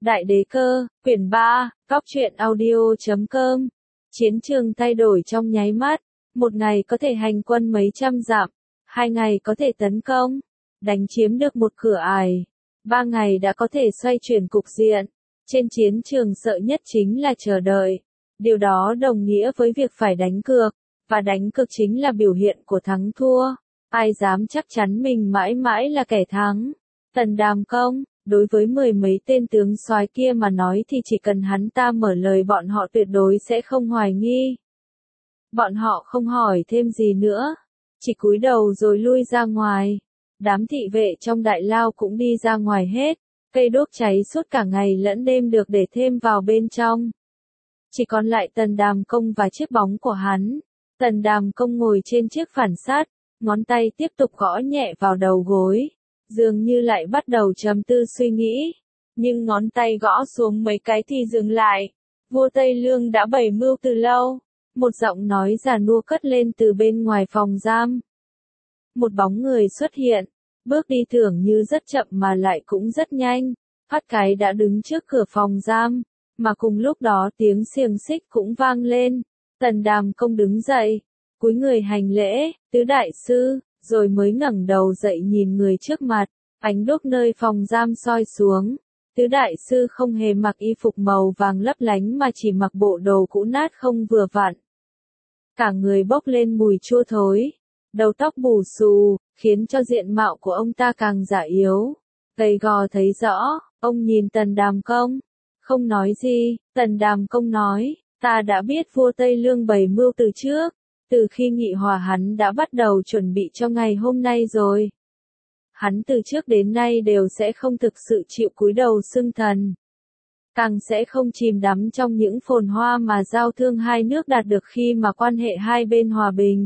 Đại đế cơ, quyển 3, Góc truyện audio.com. Chiến trường thay đổi trong nháy mắt, một ngày có thể hành quân mấy trăm dặm, 2 ngày có thể tấn công, đánh chiếm được một cửa ải, 3 ngày đã có thể xoay chuyển cục diện. Trên chiến trường sợ nhất chính là chờ đợi. Điều đó đồng nghĩa với việc phải đánh cược, và đánh cược chính là biểu hiện của thắng thua. Ai dám chắc chắn mình mãi mãi là kẻ thắng? Tần Đàm Công, đối với 10 mấy tên tướng soái kia mà nói thì chỉ cần hắn ta mở lời bọn họ tuyệt đối sẽ không hoài nghi. Bọn họ không hỏi thêm gì nữa, chỉ cúi đầu rồi lui ra ngoài. Đám thị vệ trong đại lao cũng đi ra ngoài hết, cây đốt cháy suốt cả ngày lẫn đêm được để thêm vào bên trong. Chỉ còn lại Tần Đàm Công và chiếc bóng của hắn. Tần Đàm Công ngồi trên chiếc phản sát, ngón tay tiếp tục gõ nhẹ vào đầu gối, dường như lại bắt đầu trầm tư suy nghĩ. Nhưng ngón tay gõ xuống mấy cái thì dừng lại. Vua Tây Lương đã bày mưu từ lâu. Một giọng nói già nua cất lên từ bên ngoài phòng giam. Một bóng người xuất hiện, bước đi tưởng như rất chậm mà lại cũng rất nhanh, phát cái đã đứng trước cửa phòng giam, mà cùng lúc đó tiếng xiềng xích cũng vang lên. Tần Đàm Công đứng dậy, cúi người hành lễ, tứ đại sư, rồi mới ngẩng đầu dậy nhìn người trước mặt, ánh đuốc nơi phòng giam soi xuống. Tứ đại sư không hề mặc y phục màu vàng lấp lánh mà chỉ mặc bộ đồ cũ nát không vừa vặn. Cả người bốc lên mùi chua thối, đầu tóc bù xù, khiến cho diện mạo của ông ta càng già yếu, gầy gò thấy rõ. Ông nhìn Tần Đàm Công, không nói gì. Tần Đàm Công nói, ta đã biết vua Tây Lương bày mưu từ trước, từ khi nghị hòa hắn đã bắt đầu chuẩn bị cho ngày hôm nay rồi. Hắn từ trước đến nay đều sẽ không thực sự chịu cúi đầu xưng thần, càng sẽ không chìm đắm trong những phồn hoa mà giao thương hai nước đạt được khi mà quan hệ hai bên hòa bình.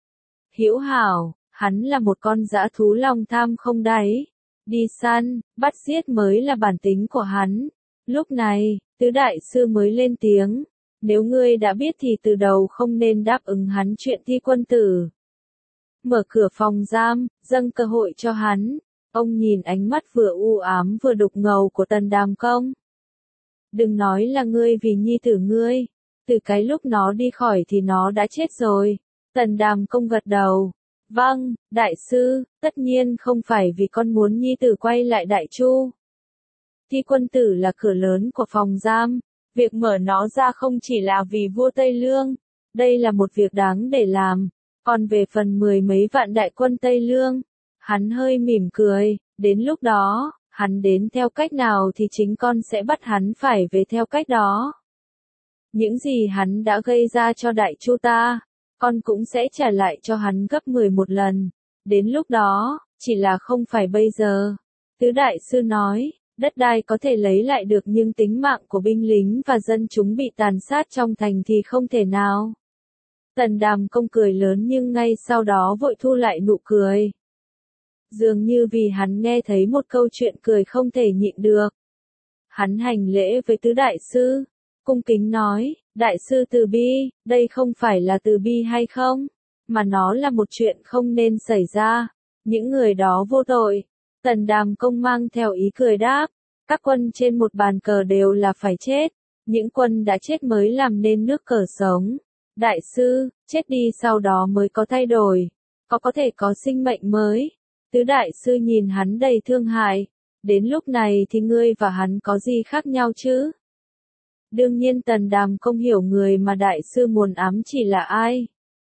Hữu hảo, hắn là một con dã thú lòng tham không đáy, đi săn, bắt giết mới là bản tính của hắn. Lúc này, tứ đại sư mới lên tiếng, nếu ngươi đã biết thì từ đầu không nên đáp ứng hắn chuyện thi quân tử. Mở cửa phòng giam, dâng cơ hội cho hắn. Ông nhìn ánh mắt vừa u ám vừa đục ngầu của Tần Đàm Công. Đừng nói là ngươi vì nhi tử ngươi, từ cái lúc nó đi khỏi thì nó đã chết rồi. Tần Đàm Công gật đầu. Vâng, đại sư, tất nhiên không phải vì con muốn nhi tử quay lại Đại Chu. Thi quân tử là cửa lớn của phòng giam, việc mở nó ra không chỉ là vì vua Tây Lương, đây là một việc đáng để làm. Còn về phần 10 mấy vạn đại quân Tây Lương, hắn hơi mỉm cười, đến lúc đó, hắn đến theo cách nào thì chính con sẽ bắt hắn phải về theo cách đó. Những gì hắn đã gây ra cho Đại Chu ta, con cũng sẽ trả lại cho hắn gấp 11 lần. Đến lúc đó, chỉ là không phải bây giờ. Tứ đại sư nói, đất đai có thể lấy lại được nhưng tính mạng của binh lính và dân chúng bị tàn sát trong thành thì không thể nào. Tần Đàm Công cười lớn nhưng ngay sau đó vội thu lại nụ cười. Dường như vì hắn nghe thấy một câu chuyện cười không thể nhịn được. Hắn hành lễ với tứ đại sư, cung kính nói, đại sư từ bi, đây không phải là từ bi hay không, mà nó là một chuyện không nên xảy ra. Những người đó vô tội. Tần Đàm Công mang theo ý cười đáp, các quân trên một bàn cờ đều là phải chết, những quân đã chết mới làm nên nước cờ sống. Đại sư, chết đi sau đó mới có thay đổi, có thể có sinh mệnh mới. Tứ đại sư nhìn hắn đầy thương hại, đến lúc này thì ngươi và hắn có gì khác nhau chứ? Đương nhiên Tần Đàm Công hiểu người mà đại sư muốn ám chỉ là ai.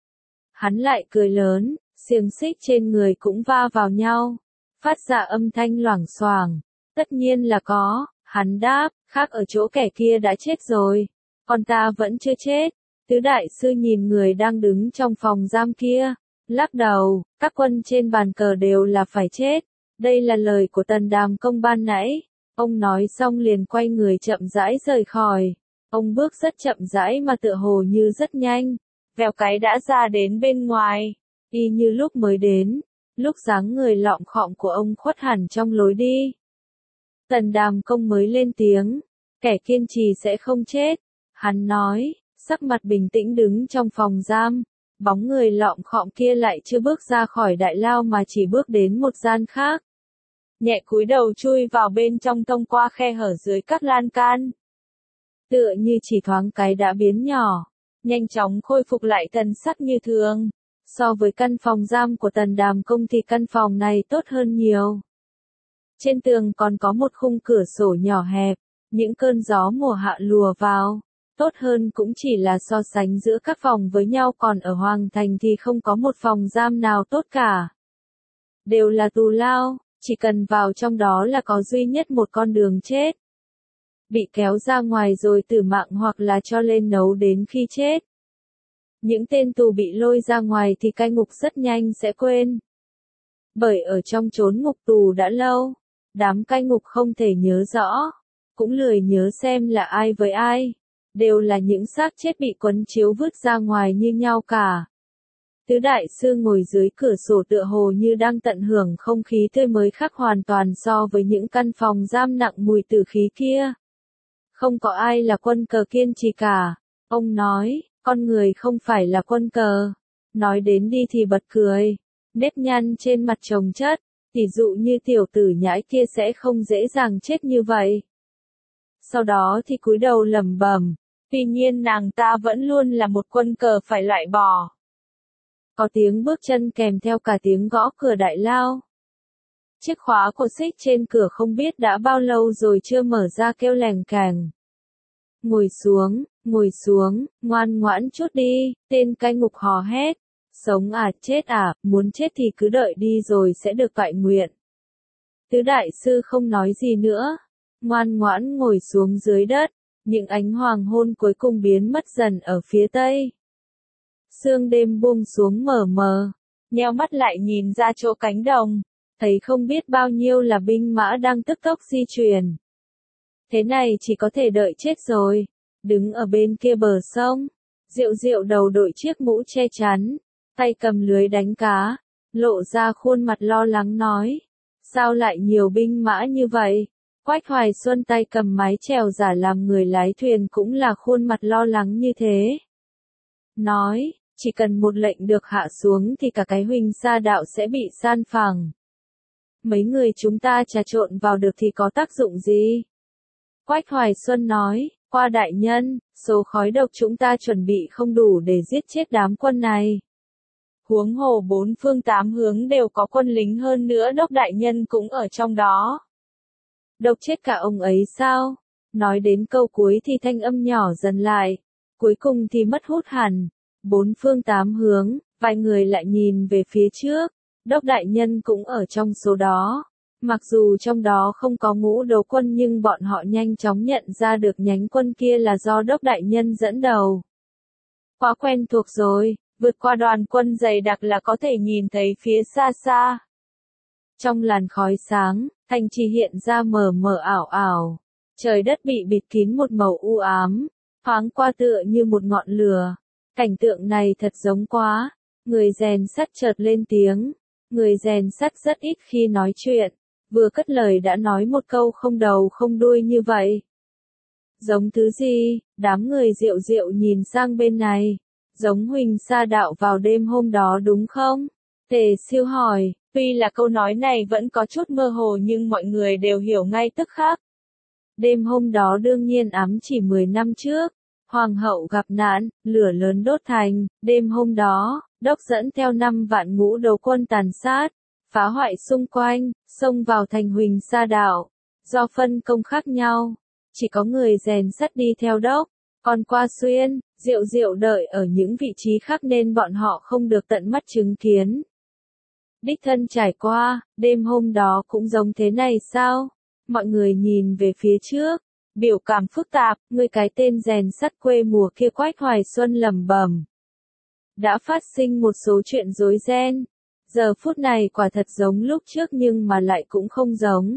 Hắn lại cười lớn, xiềng xích trên người cũng va vào nhau, phát ra âm thanh loảng xoảng. Tất nhiên là có, hắn đáp, khác ở chỗ kẻ kia đã chết rồi, còn ta vẫn chưa chết. Tứ đại sư nhìn người đang đứng trong phòng giam kia, lắc đầu, các quân trên bàn cờ đều là phải chết. Đây là lời của Tần Đàm Công ban nãy. Ông nói xong liền quay người chậm rãi rời khỏi. Ông bước rất chậm rãi mà tựa hồ như rất nhanh, vèo cái đã ra đến bên ngoài, y như lúc mới đến, lúc dáng người lọng khọng của ông khuất hẳn trong lối đi. Tần Đàm Công mới lên tiếng, kẻ kiên trì sẽ không chết. Hắn nói, sắc mặt bình tĩnh đứng trong phòng giam, bóng người lọng khọng kia lại chưa bước ra khỏi đại lao mà chỉ bước đến một gian khác. nhẹ cúi đầu chui vào bên trong thông qua khe hở dưới các lan can. Tựa như chỉ thoáng cái đã biến nhỏ, nhanh chóng khôi phục lại thần sắc như thường. So với căn phòng giam của Tần Đàm Công thì căn phòng này tốt hơn nhiều. Trên tường còn có một khung cửa sổ nhỏ hẹp, những cơn gió mùa hạ lùa vào. Tốt hơn cũng chỉ là so sánh giữa các phòng với nhau, còn ở Hoàng Thành thì không có một phòng giam nào tốt cả. Đều là tù lao, chỉ cần vào trong đó là có duy nhất một con đường chết. Bị kéo ra ngoài rồi tử mạng hoặc là cho lên nấu đến khi chết. Những tên tù bị lôi ra ngoài thì cai ngục rất nhanh sẽ quên. Bởi ở trong chốn ngục tù đã lâu, đám cai ngục không thể nhớ rõ, cũng lười nhớ xem là ai với ai. Đều là những xác chết bị quấn chiếu vứt ra ngoài như nhau cả. Tứ đại sư ngồi dưới cửa sổ tựa hồ như đang tận hưởng không khí tươi mới, khác hoàn toàn so với những căn phòng giam nặng mùi tử khí kia. Không có ai là quân cờ kiên trì cả. Ông nói, con người không phải là quân cờ. Nói đến đi thì bật cười. Nếp nhăn trên mặt chồng chất, tỷ dụ như tiểu tử nhãi kia sẽ không dễ dàng chết như vậy. Sau đó thì cúi đầu lẩm bẩm. Tuy nhiên nàng ta vẫn luôn là một quân cờ phải loại bỏ. Có tiếng bước chân kèm theo cả tiếng gõ cửa đại lao. Chiếc khóa cột xích trên cửa không biết đã bao lâu rồi chưa mở ra kêu lèng càng. Ngồi xuống, ngoan ngoãn chút đi, tên cai ngục hò hét. Sống à, chết à, muốn chết thì cứ đợi đi rồi sẽ được toại nguyện. Tứ đại sư không nói gì nữa, ngoan ngoãn ngồi xuống dưới đất. Những ánh hoàng hôn cuối cùng biến mất dần ở phía tây. Sương đêm buông xuống mờ mờ, nheo mắt lại nhìn ra chỗ cánh đồng, thấy không biết bao nhiêu là binh mã đang tức tốc di chuyển. Thế này chỉ có thể đợi chết rồi. Đứng ở bên kia bờ sông, Diệu Diệu đầu đội chiếc mũ che chắn, tay cầm lưới đánh cá, lộ ra khuôn mặt lo lắng nói. Sao lại nhiều binh mã như vậy? Quách Hoài Xuân tay cầm mái chèo giả làm người lái thuyền cũng là khuôn mặt lo lắng như thế. Nói, chỉ cần một lệnh được hạ xuống thì cả cái Huỳnh Sa Đạo sẽ bị san phẳng. Mấy người chúng ta trà trộn vào được thì có tác dụng gì? Quách Hoài Xuân nói, qua đại nhân, số khói độc chúng ta chuẩn bị không đủ để giết chết đám quân này. Huống hồ bốn phương tám hướng đều có quân lính, hơn nữa đốc đại nhân cũng ở trong đó. Độc chết cả ông ấy sao? Nói đến câu cuối thì thanh âm nhỏ dần lại, cuối cùng thì mất hút hẳn. Bốn phương tám hướng, vài người lại nhìn về phía trước, đốc đại nhân cũng ở trong số đó. Mặc dù trong đó không có ngũ đấu quân nhưng bọn họ nhanh chóng nhận ra được nhánh quân kia là do đốc đại nhân dẫn đầu. Quá quen thuộc rồi, vượt qua đoàn quân dày đặc là có thể nhìn thấy phía xa xa. Trong làn khói sáng, thành trì hiện ra mờ mờ ảo ảo. Trời đất bị bịt kín một màu u ám, thoáng qua tựa như một ngọn lửa. Cảnh tượng này thật giống quá. Người rèn sắt chợt lên tiếng. Người rèn sắt rất ít khi nói chuyện. Vừa cất lời đã nói một câu không đầu không đuôi như vậy. Giống thứ gì? Đám người Diệu Diệu nhìn sang bên này. Giống Huỳnh Sa Đạo vào đêm hôm đó đúng không? Tề Siêu hỏi. Tuy là câu nói này vẫn có chút mơ hồ nhưng mọi người đều hiểu ngay tức khắc. Đêm hôm đó đương nhiên ám chỉ 10 năm trước. Hoàng hậu gặp nạn, lửa lớn đốt thành. Đêm hôm đó, đốc dẫn theo 5 vạn ngũ đấu quân tàn sát, phá hoại xung quanh, xông vào thành Huỳnh Sa Đạo. Do phân công khác nhau, chỉ có người rèn sắt đi theo đốc. Còn Qua Xuyên, Diệu Diệu đợi ở những vị trí khác nên bọn họ không được tận mắt chứng kiến. Đích thân trải qua, đêm hôm đó cũng giống thế này sao? Mọi người nhìn về phía trước, biểu cảm phức tạp, người cái tên rèn sắt quê mùa kia Quách Hoài Xuân lẩm bẩm. Đã phát sinh một số chuyện rối ren. Giờ phút này quả thật giống lúc trước nhưng mà lại cũng không giống.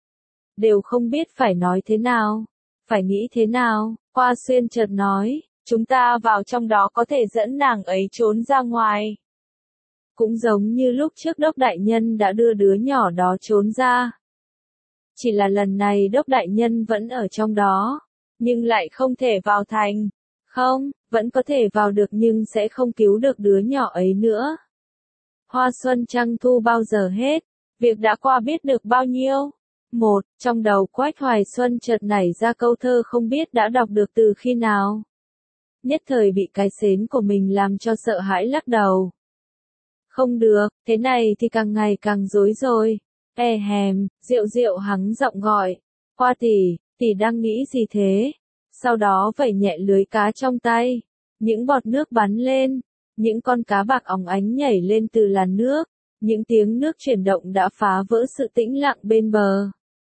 Đều không biết phải nói thế nào, phải nghĩ thế nào. Qua Xuyên chợt nói, chúng ta vào trong đó có thể dẫn nàng ấy trốn ra ngoài. Cũng giống như lúc trước đốc đại nhân đã đưa đứa nhỏ đó trốn ra. Chỉ là lần này đốc đại nhân vẫn ở trong đó, nhưng lại không thể vào thành. Không, vẫn có thể vào được nhưng sẽ không cứu được đứa nhỏ ấy nữa. Hoa xuân trăng thu bao giờ hết, việc đã qua biết được bao nhiêu. Một, trong đầu Quách Hoài Xuân chợt nảy ra câu thơ không biết đã đọc được từ khi nào. Nhất thời bị cái xến của mình làm cho sợ hãi lắc đầu. Không được, thế này thì càng ngày càng rối rồi. Hèm, Diệu Diệu hắng giọng gọi. Hoa tỷ đang nghĩ gì thế? Sau đó vẩy nhẹ lưới cá trong tay. Những bọt nước bắn lên. Những con cá bạc óng ánh nhảy lên từ làn nước. Những tiếng nước chuyển động đã phá vỡ sự tĩnh lặng bên bờ.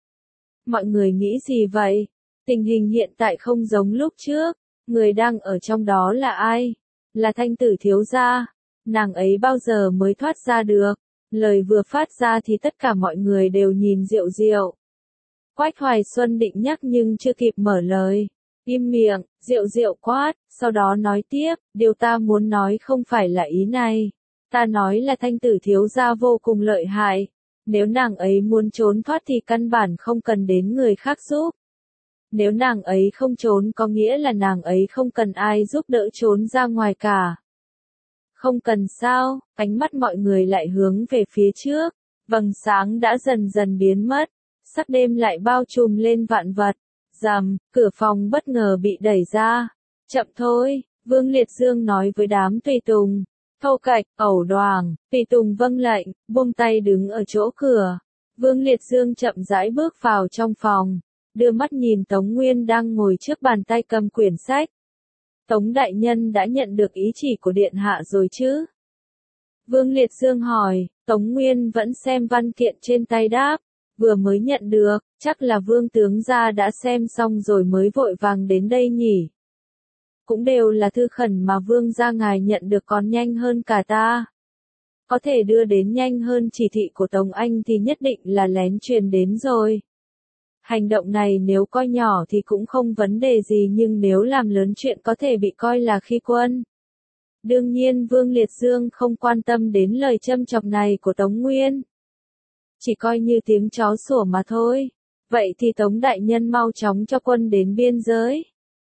Mọi người nghĩ gì vậy? Tình hình hiện tại không giống lúc trước. Người đang ở trong đó là ai? Là Thanh Tử thiếu gia. Nàng ấy bao giờ mới thoát ra được? Lời vừa phát ra thì tất cả mọi người đều nhìn Diệu Diệu. Quách Hoài Xuân định nhắc nhưng chưa kịp mở lời. Im miệng, Diệu Diệu quát, sau đó nói tiếp, điều ta muốn nói không phải là ý này. Ta nói là Thanh Tử thiếu gia vô cùng lợi hại. Nếu nàng ấy muốn trốn thoát thì căn bản không cần đến người khác giúp. Nếu nàng ấy không trốn có nghĩa là nàng ấy không cần ai giúp đỡ trốn ra ngoài cả. Không cần sao, ánh mắt mọi người lại hướng về phía trước. Vầng sáng đã dần dần biến mất. Sắc đêm lại bao trùm lên vạn vật. Rầm, cửa phòng bất ngờ bị đẩy ra. Chậm thôi, Vương Liệt Dương nói với đám tùy tùng. Thâu Cạch, Ẩu Đoàng, tùy tùng vâng lệnh, buông tay đứng ở chỗ cửa. Vương Liệt Dương chậm rãi bước vào trong phòng. Đưa mắt nhìn Tống Nguyên đang ngồi trước bàn tay cầm quyển sách. Tống đại nhân đã nhận được ý chỉ của điện hạ rồi chứ? Vương Liệt Dương hỏi, Tống Nguyên vẫn xem văn kiện trên tay đáp. Vừa mới nhận được, chắc là Vương tướng gia đã xem xong rồi mới vội vàng đến đây nhỉ. Cũng đều là thư khẩn mà Vương gia ngài nhận được còn nhanh hơn cả ta. Có thể đưa đến nhanh hơn chỉ thị của Tống Anh thì nhất định là lén truyền đến rồi. Hành động này nếu coi nhỏ thì cũng không vấn đề gì nhưng nếu làm lớn chuyện có thể bị coi là khi quân. Đương nhiên Vương Liệt Dương không quan tâm đến lời châm chọc này của Tống Nguyên. Chỉ coi như tiếng chó sủa mà thôi. Vậy thì Tống đại nhân mau chóng cho quân đến biên giới.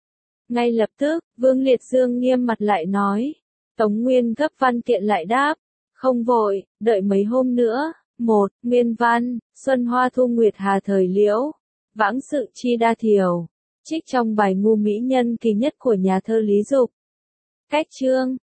Ngay lập tức, Vương Liệt Dương nghiêm mặt lại nói. Tống Nguyên gấp văn kiện lại đáp. Không vội, đợi mấy hôm nữa. 1. Nguyên văn, Xuân Hoa Thu Nguyệt Hà Thời Liễu. Vãng sự chi đa thiểu. Trích trong bài Ngu Mỹ Nhân kỳ nhất của nhà thơ Lý Dục. Cách chương.